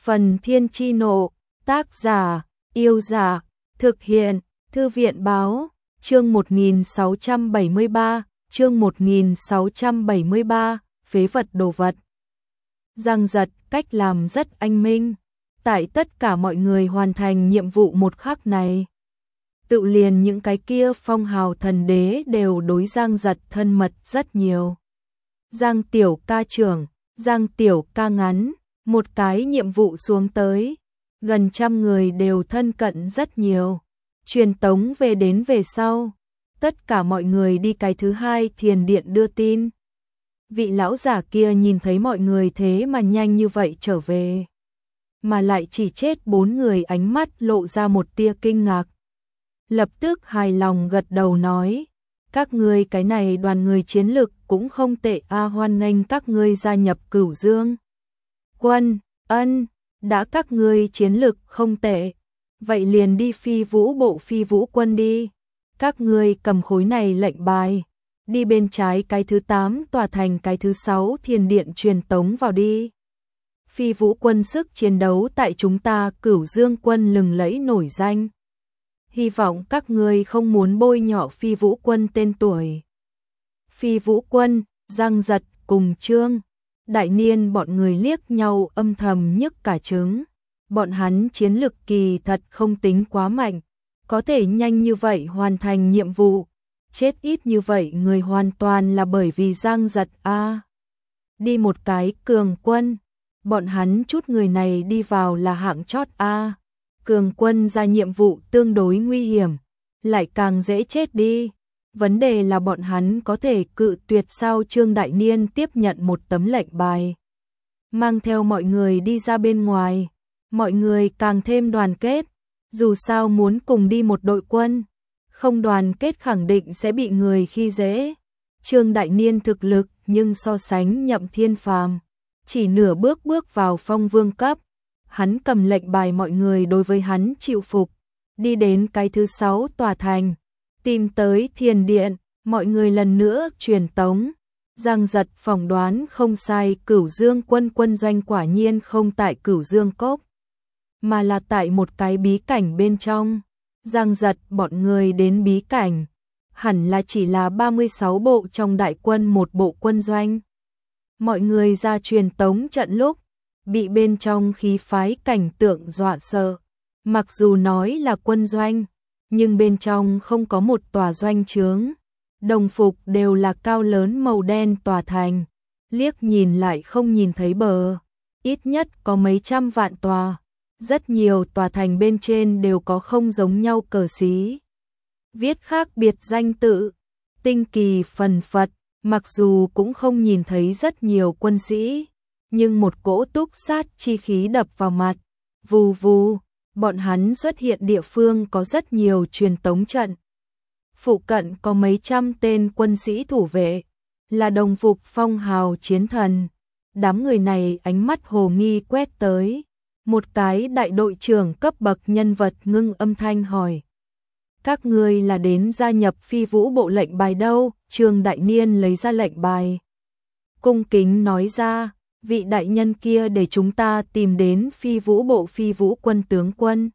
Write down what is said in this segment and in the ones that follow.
Phần Thiên Chi Nộ, tác giả, Yêu Giả, thực hiện, Thư viện Báo, chương 1673, phế vật đồ vật. Giang Giật cách làm rất anh minh, tại tất cả mọi người hoàn thành nhiệm vụ một khắc này. Tự liền những cái kia phong hào thần đế đều đối Giang Giật thân mật rất nhiều. Giang tiểu ca trưởng, Giang tiểu ca ngắn, một cái nhiệm vụ xuống tới, gần 100 người đều thân cận rất nhiều. Truyền tống về sau, tất cả mọi người đi cái thứ hai thiền điện đưa tin. Vị lão giả kia nhìn thấy mọi người thế mà nhanh như vậy trở về, mà lại chỉ chết 4 người, ánh mắt lộ ra một tia kinh ngạc. Lập tức hài lòng gật đầu nói, các ngươi cái này đoàn người chiến lực cũng không tệ a, hoan nghênh các ngươi gia nhập Cửu Dương Quân. Ân, đã các ngươi chiến lực không tệ, vậy liền đi Phi Vũ Bộ Phi Vũ Quân đi. Các ngươi cầm khối này lệnh bài, đi bên trái cái thứ 8 tòa thành cái thứ 6 thiền điện truyền tống vào đi. Phi Vũ Quân sức chiến đấu tại chúng ta Cửu Dương Quân lừng lẫy nổi danh. Hy vọng các ngươi không muốn bôi nhọ Phi Vũ Quân tên tuổi. Phi Vũ Quân, Giang Giật cùng Trương Đại Niên bọn người liếc nhau âm thầm nhức cả trứng. Bọn hắn chiến lực kỳ thật không tính quá mạnh, có thể nhanh như vậy hoàn thành nhiệm vụ. Chết ít như vậy người hoàn toàn là bởi vì Giang Giật a. Đi một cái cường quân, bọn hắn chút người này đi vào là hạng chót a. Cường quân ra nhiệm vụ tương đối nguy hiểm, lại càng dễ chết đi. Vấn đề là bọn hắn có thể cự tuyệt sao? Trương Đại Niên tiếp nhận một tấm lệnh bài, mang theo mọi người đi ra bên ngoài. Mọi người càng thêm đoàn kết, dù sao muốn cùng đi một đội quân, không đoàn kết khẳng định sẽ bị người khi dễ. Trương Đại Niên thực lực nhưng so sánh Nhậm Thiên Phàm chỉ nửa bước bước vào phong vương cấp. Hắn cầm lệnh bài, mọi người đối với hắn chịu phục, đi đến cái thứ 6 tòa thành, tìm tới thiền điện, mọi người lần nữa truyền tống. Giang Giật phỏng đoán không sai, Cửu Dương Quân quân doanh quả nhiên không tại Cửu Dương Cốc, mà là tại một cái bí cảnh bên trong. Giang Giật bọn người đến bí cảnh, hẳn là chỉ là 36 bộ trong đại quân một bộ quân doanh. Mọi người ra truyền tống trận lúc, bị bên trong khí phái cảnh tượng dọa sợ. Mặc dù nói là quân doanh, nhưng bên trong không có một tòa doanh trướng. Đồng phục đều là cao lớn màu đen tòa thành, liếc nhìn lại không nhìn thấy bờ. Ít nhất có mấy trăm vạn tòa. Rất nhiều tòa thành bên trên đều có không giống nhau cờ xí, viết khác biệt danh tự, tinh kỳ phần phật. Mặc dù cũng không nhìn thấy rất nhiều quân sĩ, nhưng một cỗ túc sát chi khí đập vào mặt. Vù vù, bọn hắn xuất hiện địa phương có rất nhiều truyền tống trận. Phụ cận có mấy trăm tên quân sĩ thủ vệ, là đồng phục phong hào chiến thần. Đám người này ánh mắt hồ nghi quét tới. Một cái đại đội trưởng cấp bậc nhân vật ngưng âm thanh hỏi, các ngươi là đến gia nhập Phi Vũ Bộ lệnh bài đâu? Trương Đại Niên lấy ra lệnh bài, cung kính nói ra, vị đại nhân kia để chúng ta tìm đến Phi Vũ Bộ Phi Vũ Quân tướng quân.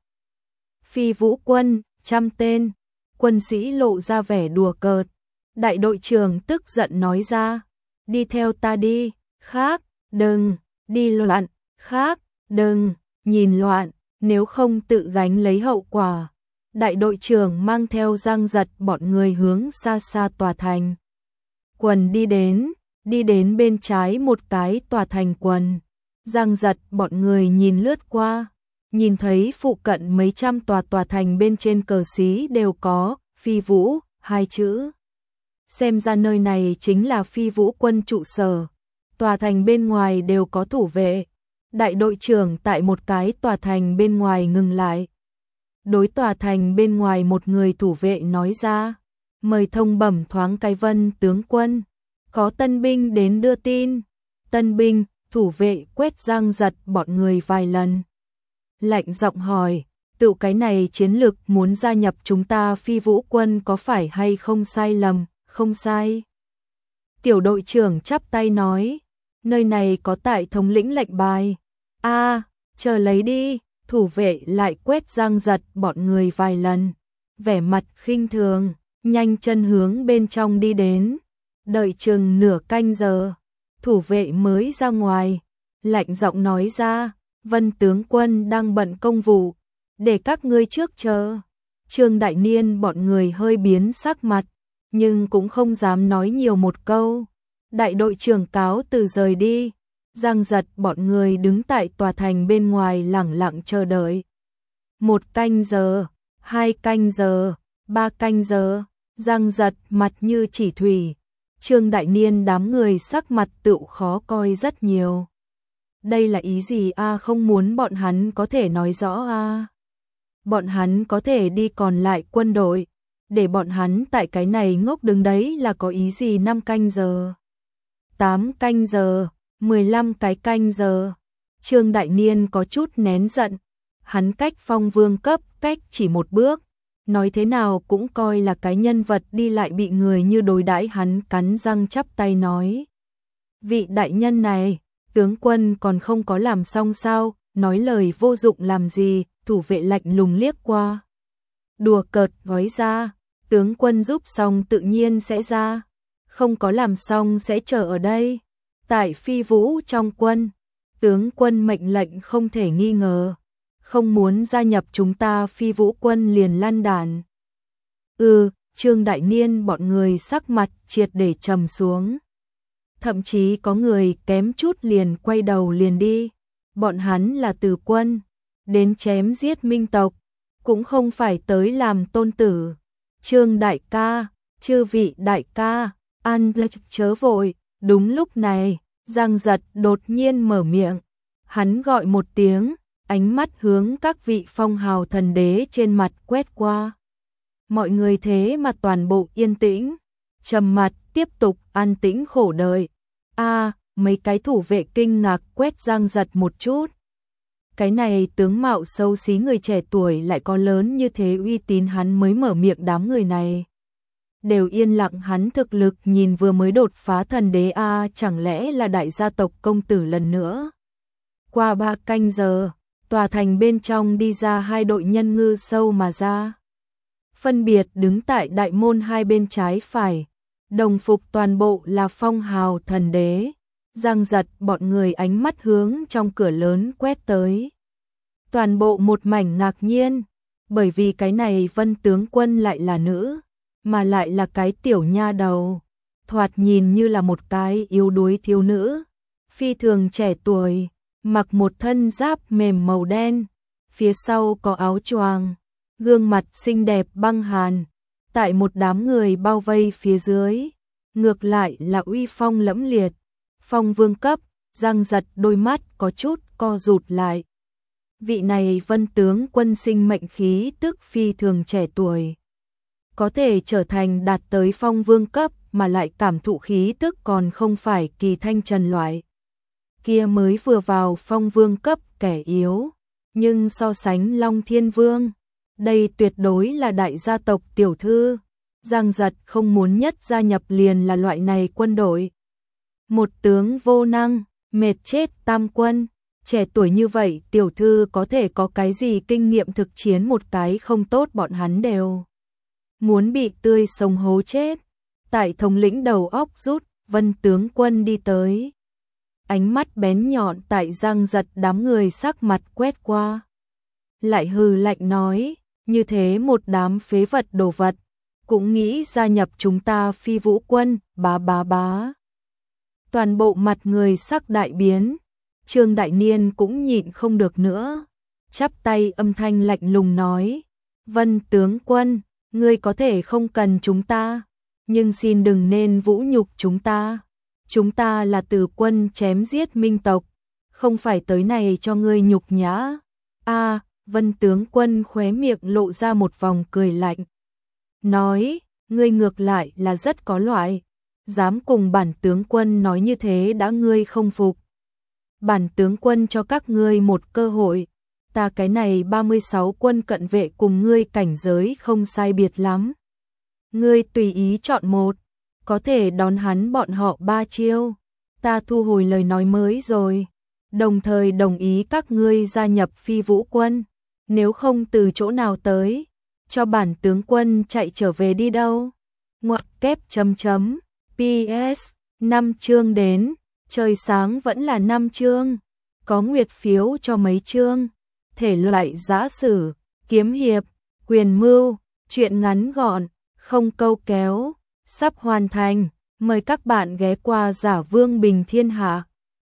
Phi Vũ Quân, 100 tên. Quân sĩ lộ ra vẻ đùa cợt. Đại đội trưởng tức giận nói ra, đi theo ta đi, khác, đừng, đi loạn, khác, đừng, nhìn loạn, nếu không tự gánh lấy hậu quả. Đại đội trưởng mang theo Giang Giật bọn người hướng xa xa tòa thành quần đi đến bên trái một cái tòa thành quần. Giang Giật bọn người nhìn lướt qua, nhìn thấy phụ cận mấy trăm tòa thành bên trên cờ xí đều có Phi Vũ 2 chữ. Xem ra nơi này chính là Phi Vũ Quân trụ sở. Tòa thành bên ngoài đều có thủ vệ. Đại đội trưởng tại một cái tòa thành bên ngoài ngừng lại, đối tòa thành bên ngoài một người thủ vệ nói ra, mời thông bẩm thoáng cái Vân tướng quân, có tân binh đến đưa tin. Tân binh? Thủ vệ quét Giang Giật bọn người vài lần, lạnh giọng hỏi, tự cái này chiến lực muốn gia nhập chúng ta Phi Vũ Quân có phải hay không? Sai lầm, không sai. Tiểu đội trưởng chắp tay nói, nơi này có tại thống lĩnh lệnh bài. chờ lấy đi, thủ vệ lại quét Giang Giật bọn người vài lần, vẻ mặt khinh thường, nhanh chân hướng bên trong đi đến, đợi chừng nửa canh giờ, thủ vệ mới ra ngoài, lạnh giọng nói ra, Vân tướng quân đang bận công vụ, để các ngươi trước chờ. Trương Đại Niên bọn người hơi biến sắc mặt, nhưng cũng không dám nói nhiều một câu. Đại đội trưởng cáo từ rời đi, Giang Giật bọn người đứng tại tòa thành bên ngoài lẳng lặng chờ đợi. 1 canh giờ, 2 canh giờ, 3 canh giờ, Giang Giật mặt như chỉ thủy. Trương Đại Niên đám người sắc mặt tựu khó coi rất nhiều. Đây là ý gì a? Không muốn bọn hắn có thể nói rõ a? Bọn hắn có thể đi còn lại quân đội, để bọn hắn tại cái này ngốc đứng đấy là có ý gì? 5 canh giờ, 8 canh giờ, 15 cái canh giờ. Trương Đại Niên có chút nén giận, hắn cách Phong Vương cấp cách chỉ một bước, nói thế nào cũng coi là cái nhân vật đi lại bị người như đối đãi. Hắn cắn răng chắp tay nói, vị đại nhân này, tướng quân còn không có làm xong sao, nói lời vô dụng làm gì? Thủ vệ lạnh lùng liếc qua, đùa cợt nói ra, tướng quân giúp xong tự nhiên sẽ ra, không có làm xong sẽ chờ ở đây. Tại Phi Vũ trong quân, tướng quân mệnh lệnh không thể nghi ngờ, không muốn gia nhập chúng ta Phi Vũ quân liền lăn đàn. Trương Đại Niên bọn người sắc mặt triệt để trầm xuống. Thậm chí có người kém chút liền quay đầu liền đi. Bọn hắn là từ quân, đến chém giết minh tộc, cũng không phải tới làm tôn tử. Trương đại ca, chư vị đại ca, an chớ vội. Đúng lúc này, Giang Giật đột nhiên mở miệng. Hắn gọi một tiếng, ánh mắt hướng các vị phong hào thần đế trên mặt quét qua. Mọi người thế mà toàn bộ yên tĩnh, trầm mặt tiếp tục an tĩnh khổ đợi. Mấy cái thủ vệ kinh ngạc quét Giang Giật một chút. Cái này tướng mạo xấu xí người trẻ tuổi lại có lớn như thế uy tín, hắn mới mở miệng. Đám người này đều yên lặng, hắn thực lực nhìn vừa mới đột phá thần đế chẳng lẽ là đại gia tộc công tử lần nữa. Qua 3 canh giờ, tòa thành bên trong đi ra 2 đội nhân ngư sâu mà ra. Phân biệt đứng tại đại môn hai bên trái phải, đồng phục toàn bộ là phong hào thần đế. Giang Giật bọn người ánh mắt hướng trong cửa lớn quét tới. Toàn bộ một mảnh ngạc nhiên, bởi vì cái này Vân tướng quân lại là nữ, mà lại là cái tiểu nha đầu, thoạt nhìn như là một cái yếu đuối thiếu nữ, phi thường trẻ tuổi, mặc một thân giáp mềm màu đen, phía sau có áo choàng, gương mặt xinh đẹp băng hàn, tại một đám người bao vây phía dưới, ngược lại là uy phong lẫm liệt. Phong vương cấp, Giang Giật đôi mắt có chút co rụt lại. Vị này Vân tướng quân sinh mệnh khí tức phi thường trẻ tuổi, có thể trở thành đạt tới phong vương cấp mà lại cảm thụ khí tức còn không phải Kỳ Thanh Trần loại. Kia mới vừa vào phong vương cấp kẻ yếu, nhưng so sánh Long Thiên Vương, đây tuyệt đối là đại gia tộc tiểu thư. Giang Giật không muốn nhất gia nhập liền là loại này quân đội. Một tướng vô năng, mệt chết tam quân, trẻ tuổi như vậy tiểu thư có thể có cái gì kinh nghiệm thực chiến, một cái không tốt bọn hắn đều muốn bị tươi sống hố chết. Tại thống lĩnh đầu óc rút, Vân tướng quân đi tới. Ánh mắt bén nhọn tại Giang Giật đám người sắc mặt quét qua. Lại hừ lạnh nói, như thế một đám phế vật đồ vật, cũng nghĩ gia nhập chúng ta Phi Vũ quân, bá. Toàn bộ mặt người sắc đại biến, Trương Đại Niên cũng nhịn không được nữa, chắp tay âm thanh lạnh lùng nói, Vân tướng quân, ngươi có thể không cần chúng ta, nhưng xin đừng nên vũ nhục chúng ta là từ quân chém giết minh tộc, không phải tới này cho ngươi nhục nhã. Vân tướng quân khóe miệng lộ ra một vòng cười lạnh, nói, ngươi ngược lại là rất có loại, dám cùng bản tướng quân nói như thế đã ngươi không phục. Bản tướng quân cho các ngươi một cơ hội, ta cái này 36 quân cận vệ cùng ngươi cảnh giới không sai biệt lắm. Ngươi tùy ý chọn một, có thể đón hắn bọn họ 3 chiêu. Ta thu hồi lời nói mới rồi. đồng thời đồng ý các ngươi gia nhập Phi Vũ quân, nếu không từ chỗ nào tới, cho bản tướng quân chạy trở về đi đâu. Ngoặc kép chấm chấm, PS, 5 chương đến, trời sáng vẫn là 5 chương, có nguyệt phiếu cho mấy chương, thể loại giã sử, kiếm hiệp, quyền mưu, truyện ngắn gọn, không câu kéo, sắp hoàn thành, mời các bạn ghé qua Giả Vương Bình Thiên Hạ.